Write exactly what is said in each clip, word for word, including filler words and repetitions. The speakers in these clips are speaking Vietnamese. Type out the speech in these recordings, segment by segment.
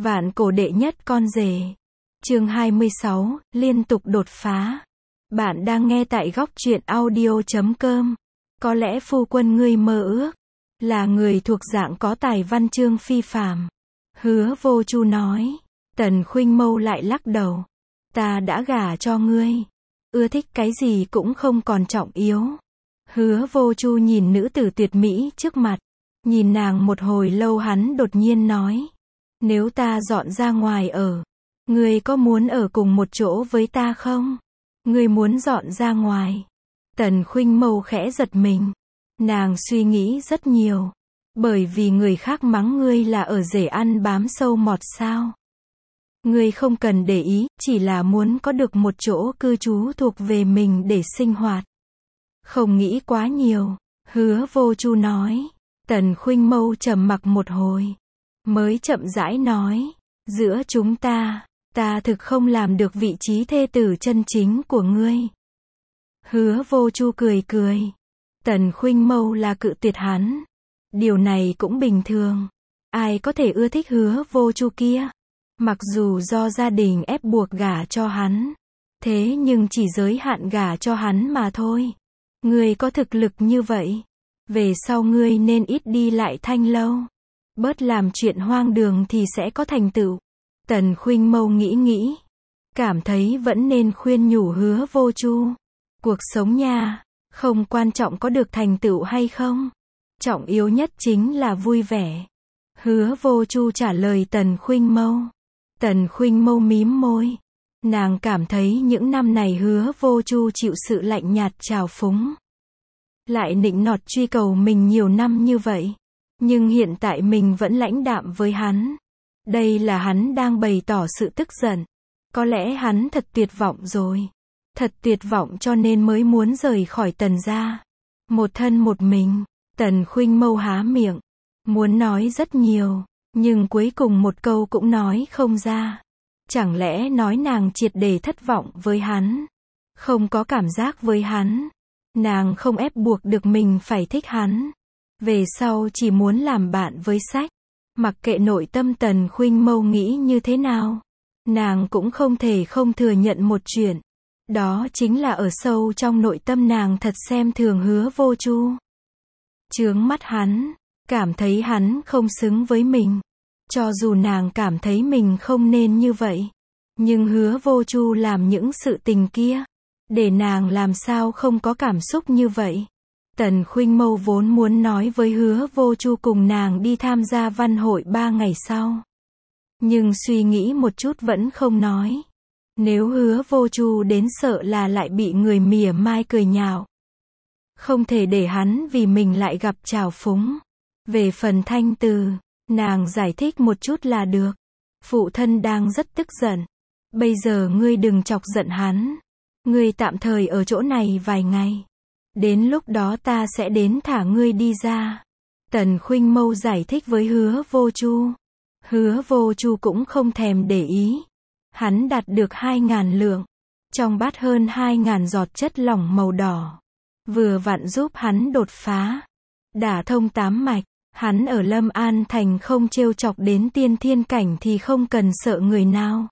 Vạn cổ đệ nhất con rể. Chương hai mươi sáu, liên tục đột phá. Bạn đang nghe tại góc truyện audio chấm com. Có lẽ phu quân ngươi mơ ước là người thuộc dạng có tài văn chương phi phàm. Hứa Vô Chu nói. Tần Khuynh Mâu lại lắc đầu. Ta đã gả cho ngươi. Ưa thích cái gì cũng không còn trọng yếu. Hứa Vô Chu nhìn nữ tử tuyệt mỹ trước mặt. Nhìn nàng một hồi lâu hắn đột nhiên nói. Nếu ta dọn ra ngoài ở, ngươi có muốn ở cùng một chỗ với ta không? Ngươi muốn dọn ra ngoài. Tần Khuynh Mâu khẽ giật mình. Nàng suy nghĩ rất nhiều. Bởi vì người khác mắng ngươi là ở rể ăn bám sâu mọt sao? Ngươi không cần để ý, chỉ là muốn có được một chỗ cư trú thuộc về mình để sinh hoạt. Không nghĩ quá nhiều, Hứa Vô Chu nói. Tần Khuynh Mâu trầm mặc một hồi, mới chậm rãi nói, giữa chúng ta, ta thực không làm được vị trí thê tử chân chính của ngươi. Hứa Vô Chu cười cười. Tần Khuynh Mâu là cự tuyệt hắn. Điều này cũng bình thường. Ai có thể ưa thích Hứa Vô Chu kia? Mặc dù do gia đình ép buộc gả cho hắn, thế nhưng chỉ giới hạn gả cho hắn mà thôi. Ngươi có thực lực như vậy, về sau ngươi nên ít đi lại Thanh Lâu, bớt làm chuyện hoang đường thì sẽ có thành tựu. Tần Khuynh Mâu nghĩ nghĩ, cảm thấy vẫn nên khuyên nhủ Hứa Vô Chu. Cuộc sống nha, không quan trọng có được thành tựu hay không, trọng yếu nhất chính là vui vẻ. Hứa Vô Chu trả lời Tần Khuynh Mâu. Tần Khuynh Mâu mím môi. Nàng cảm thấy những năm này Hứa Vô Chu chịu sự lạnh nhạt trào phúng, lại nịnh nọt truy cầu mình nhiều năm như vậy. Nhưng hiện tại mình vẫn lãnh đạm với hắn. Đây là hắn đang bày tỏ sự tức giận. Có lẽ hắn thật tuyệt vọng rồi. Thật tuyệt vọng cho nên mới muốn rời khỏi Tần gia. Một thân một mình. Tần Khuynh Mâu há miệng, muốn nói rất nhiều, nhưng cuối cùng một câu cũng nói không ra. Chẳng lẽ nói nàng triệt để thất vọng với hắn, không có cảm giác với hắn. Nàng không ép buộc được mình phải thích hắn. Về sau chỉ muốn làm bạn với sách. Mặc kệ nội tâm Tần Khuynh Mâu nghĩ như thế nào, nàng cũng không thể không thừa nhận một chuyện. Đó chính là ở sâu trong nội tâm nàng thật xem thường Hứa Vô Chu. Chướng mắt hắn, cảm thấy hắn không xứng với mình. Cho dù nàng cảm thấy mình không nên như vậy, nhưng Hứa Vô Chu làm những sự tình kia, để nàng làm sao không có cảm xúc như vậy. Tần Khuynh Mâu vốn muốn nói với Hứa Vô Chu cùng nàng đi tham gia văn hội ba ngày sau. Nhưng suy nghĩ một chút vẫn không nói. Nếu Hứa Vô Chu đến sợ là lại bị người mỉa mai cười nhạo. Không thể để hắn vì mình lại gặp trào phúng. Về phần Thanh Từ, nàng giải thích một chút là được. Phụ thân đang rất tức giận. Bây giờ ngươi đừng chọc giận hắn. Ngươi tạm thời ở chỗ này vài ngày. Đến lúc đó ta sẽ đến thả ngươi đi ra. Tần Khuynh Mâu giải thích với Hứa Vô Chu. Hứa Vô Chu cũng không thèm để ý. Hắn đạt được hai ngàn lượng. Trong bát hơn hai ngàn giọt chất lỏng màu đỏ. Vừa vặn giúp hắn đột phá. Đả thông tám mạch. Hắn ở Lâm An Thành không trêu chọc đến tiên thiên cảnh thì không cần sợ người nào.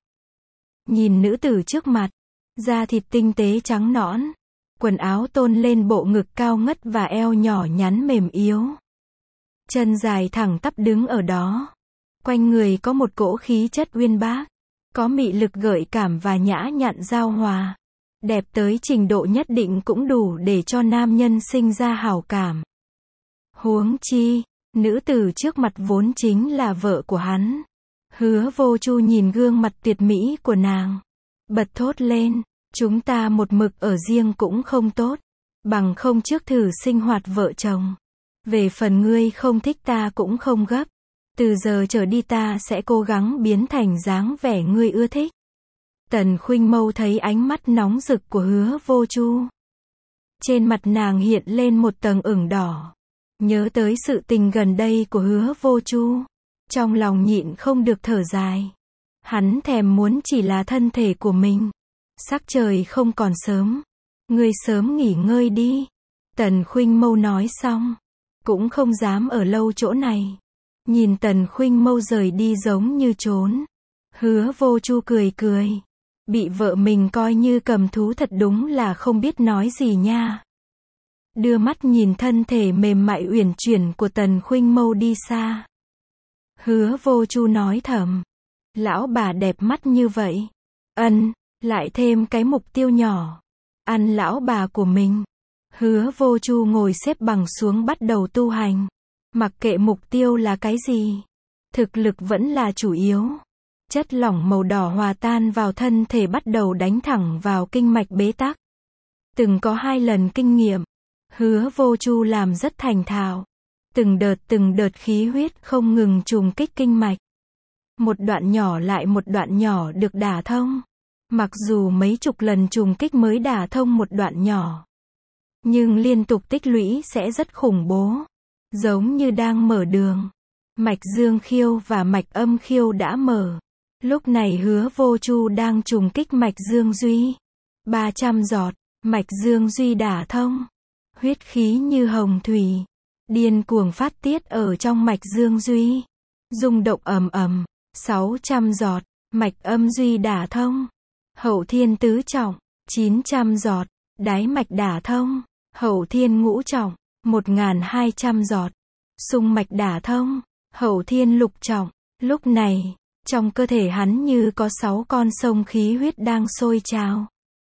Nhìn nữ tử trước mặt. Da thịt tinh tế trắng nõn. Quần áo tôn lên bộ ngực cao ngất và eo nhỏ nhắn mềm yếu. Chân dài thẳng tắp đứng ở đó. Quanh người có một cỗ khí chất uyên bác. Có mị lực gợi cảm và nhã nhặn giao hòa. Đẹp tới trình độ nhất định cũng đủ để cho nam nhân sinh ra hảo cảm. Huống chi, nữ tử trước mặt vốn chính là vợ của hắn. Hứa Vô Chu nhìn gương mặt tuyệt mỹ của nàng, bật thốt lên. Chúng ta một mực ở riêng cũng không tốt. Bằng không trước thử sinh hoạt vợ chồng. Về phần ngươi không thích ta cũng không gấp. Từ giờ trở đi ta sẽ cố gắng biến thành dáng vẻ ngươi ưa thích. Tần Khuynh Mâu thấy ánh mắt nóng rực của Hứa Vô Chu. Trên mặt nàng hiện lên một tầng ửng đỏ. Nhớ tới sự tình gần đây của Hứa Vô Chu. Trong lòng nhịn không được thở dài. Hắn thèm muốn chỉ là thân thể của mình. Sắc trời không còn sớm. Ngươi sớm nghỉ ngơi đi. Tần Khuynh Mâu nói xong. Cũng không dám ở lâu chỗ này. Nhìn Tần Khuynh Mâu rời đi giống như trốn. Hứa Vô Chu cười cười. Bị vợ mình coi như cầm thú thật đúng là không biết nói gì nha. Đưa mắt nhìn thân thể mềm mại uyển chuyển của Tần Khuynh Mâu đi xa. Hứa Vô Chu nói thầm. Lão bà đẹp mắt như vậy. Ân, lại thêm cái mục tiêu nhỏ. Ăn lão bà của mình. Hứa Vô Chu ngồi xếp bằng xuống bắt đầu tu hành. Mặc kệ mục tiêu là cái gì. Thực lực vẫn là chủ yếu. Chất lỏng màu đỏ hòa tan vào thân thể bắt đầu đánh thẳng vào kinh mạch bế tắc. Từng có hai lần kinh nghiệm. Hứa Vô Chu làm rất thành thạo. Từng đợt từng đợt khí huyết không ngừng trùng kích kinh mạch. Một đoạn nhỏ lại một đoạn nhỏ được đả thông. Mặc dù mấy chục lần trùng kích mới đả thông một đoạn nhỏ. Nhưng liên tục tích lũy sẽ rất khủng bố. Giống như đang mở đường. Mạch dương khiêu và mạch âm khiêu đã mở. Lúc này Hứa Vô Chu đang trùng kích mạch dương duy. ba trăm giọt, mạch dương duy đả thông. Huyết khí như hồng thủy. Điên cuồng phát tiết ở trong mạch dương duy. Rung động ầm ầm. sáu trăm giọt, mạch âm duy đả thông. Hậu thiên tứ trọng, chín trăm giọt, đái mạch đả thông. Hậu thiên ngũ trọng, một nghìn hai trăm giọt. Xung mạch đả thông. Hậu thiên lục trọng. Lúc này, trong cơ thể hắn như có sáu con sông khí huyết đang sôi trào.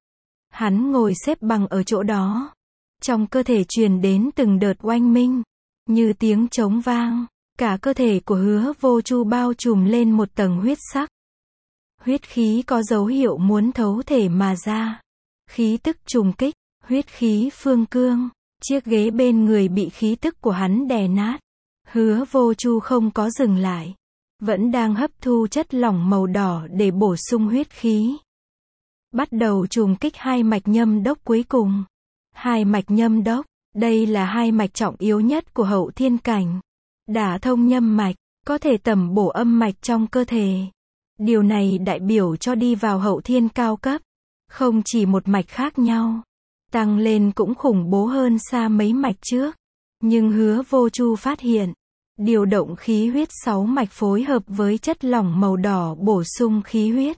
Hắn ngồi xếp bằng ở chỗ đó. Trong cơ thể truyền đến từng đợt oanh minh. Như tiếng trống vang. Cả cơ thể của Hứa Vô Chu bao trùm lên một tầng huyết sắc. Huyết khí có dấu hiệu muốn thấu thể mà ra. Khí tức trùng kích. Huyết khí phương cương. Chiếc ghế bên người bị khí tức của hắn đè nát. Hứa Vô Chu không có dừng lại. Vẫn đang hấp thu chất lỏng màu đỏ để bổ sung huyết khí. Bắt đầu trùng kích hai mạch nhâm đốc cuối cùng. Hai mạch nhâm đốc, đây là hai mạch trọng yếu nhất của hậu thiên cảnh. Đả thông nhâm mạch, có thể tầm bổ âm mạch trong cơ thể. Điều này đại biểu cho đi vào hậu thiên cao cấp. Không chỉ một mạch khác nhau. Tăng lên cũng khủng bố hơn xa mấy mạch trước. Nhưng Hứa Vô Chu phát hiện. Điều động khí huyết sáu mạch phối hợp với chất lỏng màu đỏ bổ sung khí huyết.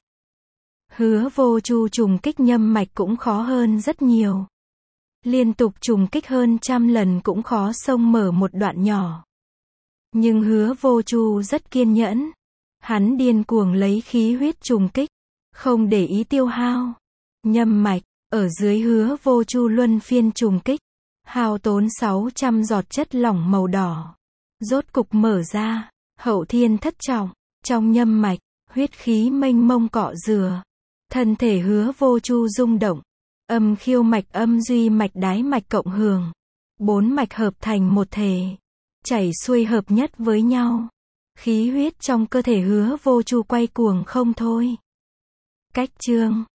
Hứa Vô Chu trùng kích nhâm mạch cũng khó hơn rất nhiều. Liên tục trùng kích hơn trăm lần cũng khó xông mở một đoạn nhỏ. Nhưng Hứa Vô Chu rất kiên nhẫn. Hắn điên cuồng lấy khí huyết trùng kích. Không để ý tiêu hao. Nhâm mạch, ở dưới Hứa Vô Chu luân phiên trùng kích. Hao tốn sáu trăm giọt chất lỏng màu đỏ. Rốt cục mở ra. Hậu thiên thất trọng. Trong nhâm mạch, huyết khí mênh mông cọ rửa. Thân thể Hứa Vô Chu rung động. Âm khiêu mạch âm duy mạch đái mạch cộng hưởng. Bốn mạch hợp thành một thể. Chảy xuôi hợp nhất với nhau. Khí huyết trong cơ thể Hứa Vô Chu quay cuồng không thôi. Cách chương